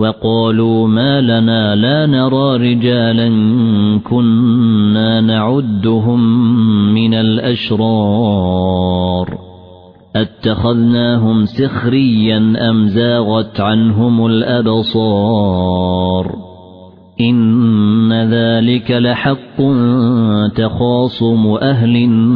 وقالوا ما لنا لا نرى رجالا كنا نعدهم من الأشرار اتخذناهم سخريا أم زاغت عنهم الأبصار إن ذلك لحق تخاصم أهل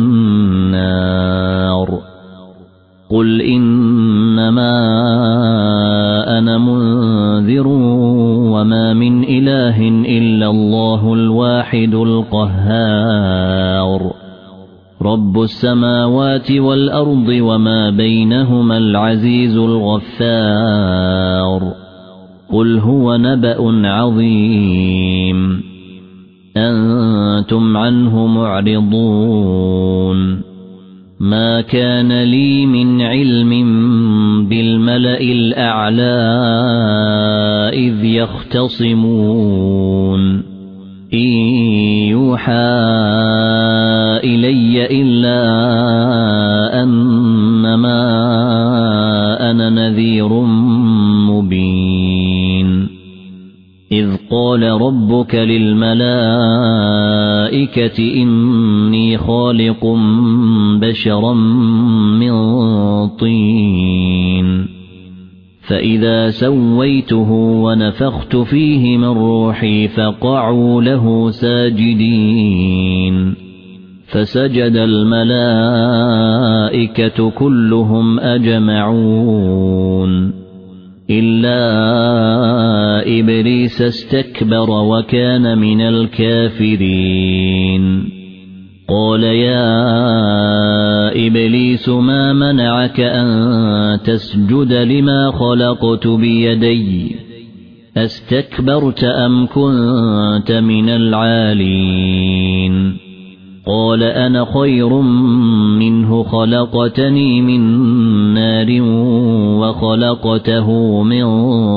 النار قل إنما أنا منذر وما من إله إلا الله الواحد القهار رب السماوات والأرض وما بينهما العزيز الغفار قل هو نبأ عظيم أنتم عنه معرضون ما كان لي من علم بالملأ الأعلى إذ يختصمون إن يوحى إلي إلا أنما أنا نذير مبين إذ قال ربك للملائكة إني خالق بشرا من طين فإذا سويته ونفخت فيه من روحي فقعوا له ساجدين فسجد الملائكة كلهم أجمعون إلا إبليس استكبر وكان من الكافرين قال يا إبليس ما منعك أن تسجد لما خلقت بيدي استكبرت أم كنت من العالين قال أنا خير منه خلقتني من نار وخلقته من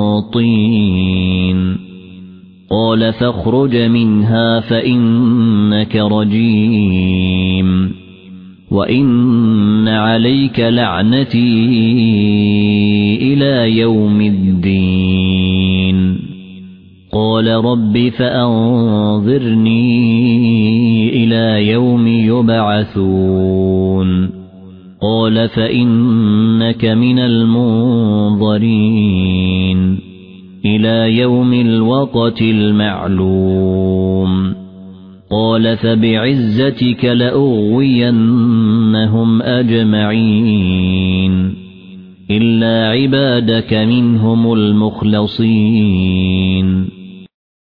طين قال فاخرج منها فإنك رجيم وإن عليك لعنتي إلى يوم الدين قال رب فأنظرني إلى يوم يبعثون قال فإنك من المنظرين إلى يوم الوقت المعلوم قال فبعزتك لأغوينهم أجمعين إلا عبادك منهم المخلصين